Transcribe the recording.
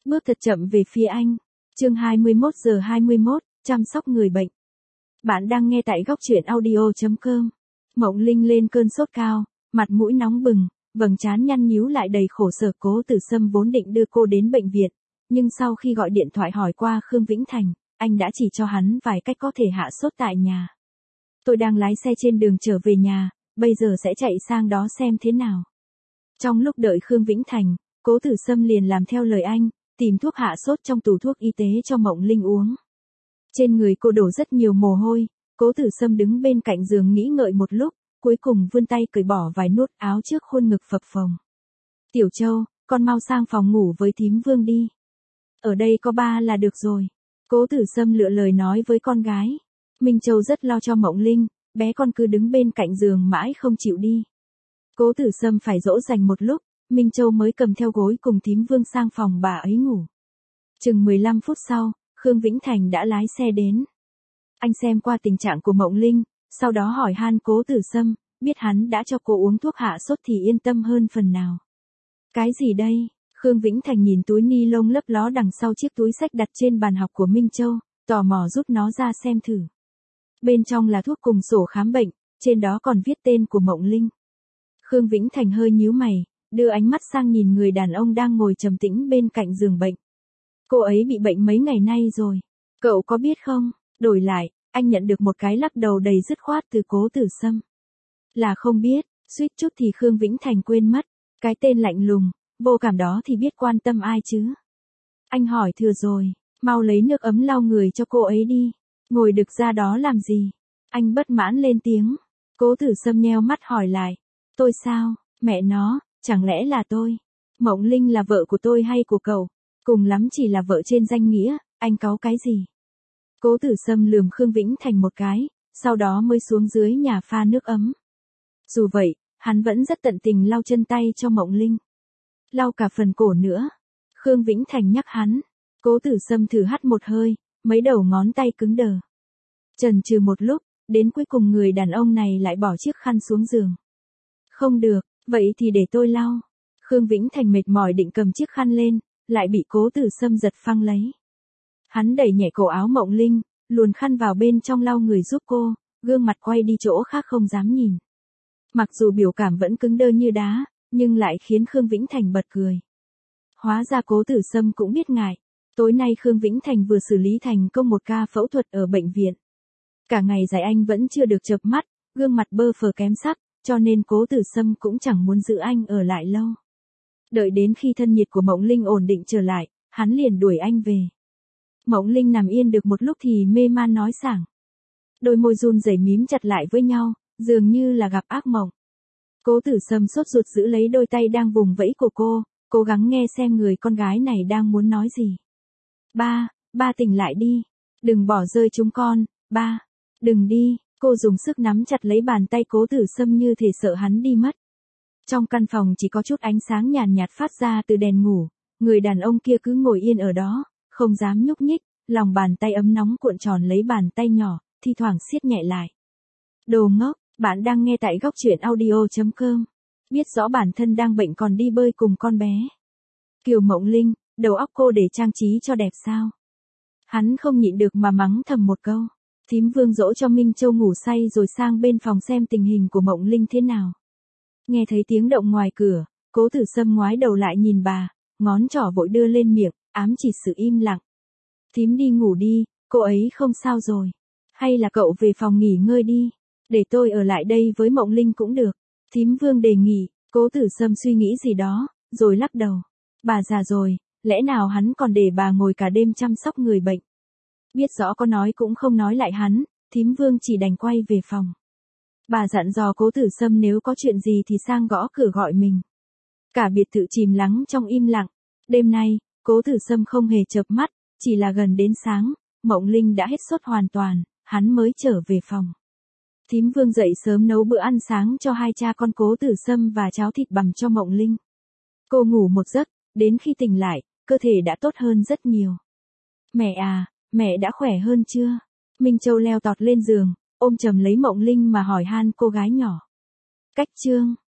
bước thật chậm về phía anh. Chương 21:21, chăm sóc người bệnh. Bạn đang nghe tại góc truyện audio.com. Mộng Linh lên cơn sốt cao, mặt mũi nóng bừng, vầng trán nhăn nhíu lại đầy khổ sở. Cố Tử Sâm vốn định đưa cô đến bệnh viện, nhưng sau khi gọi điện thoại hỏi qua Khương Vĩnh Thành, anh đã chỉ cho hắn vài cách có thể hạ sốt tại nhà. Tôi đang lái xe trên đường trở về nhà, bây giờ sẽ chạy sang đó xem thế nào. Trong lúc đợi Khương Vĩnh Thành, Cố Tử Sâm liền làm theo lời anh, tìm thuốc hạ sốt trong tủ thuốc y tế cho Mộng Linh uống. Trên người cô đổ rất nhiều mồ hôi, Cố Tử Sâm đứng bên cạnh giường nghĩ ngợi một lúc, cuối cùng vươn tay cởi bỏ vài nút áo trước khuôn ngực phập phồng. Tiểu Châu, con mau sang phòng ngủ với thím Vương đi. Ở đây có ba là được rồi. Cố Tử Sâm lựa lời nói với con gái. Minh Châu rất lo cho Mộng Linh, bé con cứ đứng bên cạnh giường mãi không chịu đi. Cố Tử Sâm phải dỗ dành một lúc, Minh Châu mới cầm theo gối cùng thím Vương sang phòng bà ấy ngủ. Chừng 15 phút sau, Khương Vĩnh Thành đã lái xe đến. Anh xem qua tình trạng của Mộng Linh, sau đó hỏi han Cố Tử Sâm, biết hắn đã cho cô uống thuốc hạ sốt thì yên tâm hơn phần nào. Cái gì đây? Khương Vĩnh Thành nhìn túi ni lông lấp ló đằng sau chiếc túi xách đặt trên bàn học của Minh Châu, tò mò rút nó ra xem thử. Bên trong là thuốc cùng sổ khám bệnh, trên đó còn viết tên của Mộng Linh. Khương Vĩnh Thành hơi nhíu mày, đưa ánh mắt sang nhìn người đàn ông đang ngồi trầm tĩnh bên cạnh giường bệnh. Cô ấy bị bệnh mấy ngày nay rồi. Cậu có biết không? Đổi lại, anh nhận được một cái lắc đầu đầy dứt khoát từ Cố Tử Sâm. Là không biết, suýt chút thì Khương Vĩnh Thành quên mất. Cái tên lạnh lùng, vô cảm đó thì biết quan tâm ai chứ. Anh hỏi thừa rồi, mau lấy nước ấm lau người cho cô ấy đi. Ngồi đực ra đó làm gì? Anh bất mãn lên tiếng. Cố Tử Sâm nheo mắt hỏi lại. Tôi sao? Mẹ nó, chẳng lẽ là tôi? Mộng Linh là vợ của tôi hay của cậu? Cùng lắm chỉ là vợ trên danh nghĩa, anh cáu cái gì? Cố Tử Sâm lườm Khương Vĩnh Thành một cái, sau đó mới xuống dưới nhà pha nước ấm. Dù vậy, hắn vẫn rất tận tình lau chân tay cho Mộng Linh. Lau cả phần cổ nữa. Khương Vĩnh Thành nhắc hắn. Cố Tử Sâm thử hắt một hơi, mấy đầu ngón tay cứng đờ. Chần chừ một lúc, đến cuối cùng người đàn ông này lại bỏ chiếc khăn xuống giường. Không được, vậy thì để tôi lau. Khương Vĩnh Thành mệt mỏi định cầm chiếc khăn lên, lại bị Cố Tử Sâm giật phăng lấy. Hắn đẩy nhẹ cổ áo Mộng Linh, luồn khăn vào bên trong lau người giúp cô, gương mặt quay đi chỗ khác không dám nhìn. Mặc dù biểu cảm vẫn cứng đơ như đá, nhưng lại khiến Khương Vĩnh Thành bật cười. Hóa ra Cố Tử Sâm cũng biết ngại. Tối nay Khương Vĩnh Thành vừa xử lý thành công một ca phẫu thuật ở bệnh viện. Cả ngày dài anh vẫn chưa được chợp mắt, gương mặt bơ phờ kém sắc, cho nên Cố Tử Sâm cũng chẳng muốn giữ anh ở lại lâu. Đợi đến khi thân nhiệt của Mộng Linh ổn định trở lại, hắn liền đuổi anh về. Mộng Linh nằm yên được một lúc thì mê man nói sảng. Đôi môi run rẩy mím chặt lại với nhau, dường như là gặp ác mộng. Cố Tử Sâm sốt ruột giữ lấy đôi tay đang vùng vẫy của cô, cố gắng nghe xem người con gái này đang muốn nói gì. Ba tỉnh lại đi. Đừng bỏ rơi chúng con, ba. Đừng đi. Cô dùng sức nắm chặt lấy bàn tay Cố Tử Sâm như thể sợ hắn đi mất. Trong căn phòng chỉ có chút ánh sáng nhàn nhạt phát ra từ đèn ngủ, người đàn ông kia cứ ngồi yên ở đó, không dám nhúc nhích, lòng bàn tay ấm nóng cuộn tròn lấy bàn tay nhỏ, thi thoảng siết nhẹ lại. Đồ ngốc, bạn đang nghe tại góc truyện audio.com. Biết rõ bản thân đang bệnh còn đi bơi cùng con bé. Kiều Mộng Linh, đầu óc cô để trang trí cho đẹp sao? Hắn không nhịn được mà mắng thầm một câu. Thím Vương dỗ cho Minh Châu ngủ say rồi sang bên phòng xem tình hình của Mộng Linh thế nào. Nghe thấy tiếng động ngoài cửa, Cố Tử Sâm ngoái đầu lại nhìn bà, ngón trỏ vội đưa lên miệng, ám chỉ sự im lặng. Thím đi ngủ đi, cô ấy không sao rồi. Hay là cậu về phòng nghỉ ngơi đi, để tôi ở lại đây với Mộng Linh cũng được. Thím Vương đề nghị. Cố Tử Sâm suy nghĩ gì đó, rồi lắc đầu. Bà già rồi, lẽ nào hắn còn để bà ngồi cả đêm chăm sóc người bệnh. Biết rõ có nói cũng không nói lại hắn, thím Vương chỉ đành quay về phòng. Bà dặn dò Cố Tử Sâm nếu có chuyện gì thì sang gõ cửa gọi mình. Cả biệt thự chìm lắng trong im lặng. Đêm nay, Cố Tử Sâm không hề chợp mắt, chỉ là gần đến sáng, Mộng Linh đã hết sốt hoàn toàn, hắn mới trở về phòng. Thím Vương dậy sớm nấu bữa ăn sáng cho hai cha con Cố Tử Sâm và cháo thịt bằm cho Mộng Linh. Cô ngủ một giấc, đến khi tỉnh lại, cơ thể đã tốt hơn rất nhiều. Mẹ à, mẹ đã khỏe hơn chưa? Minh Châu leo tọt lên giường, ôm chầm lấy Mộng Linh mà hỏi han cô gái nhỏ. Cách chương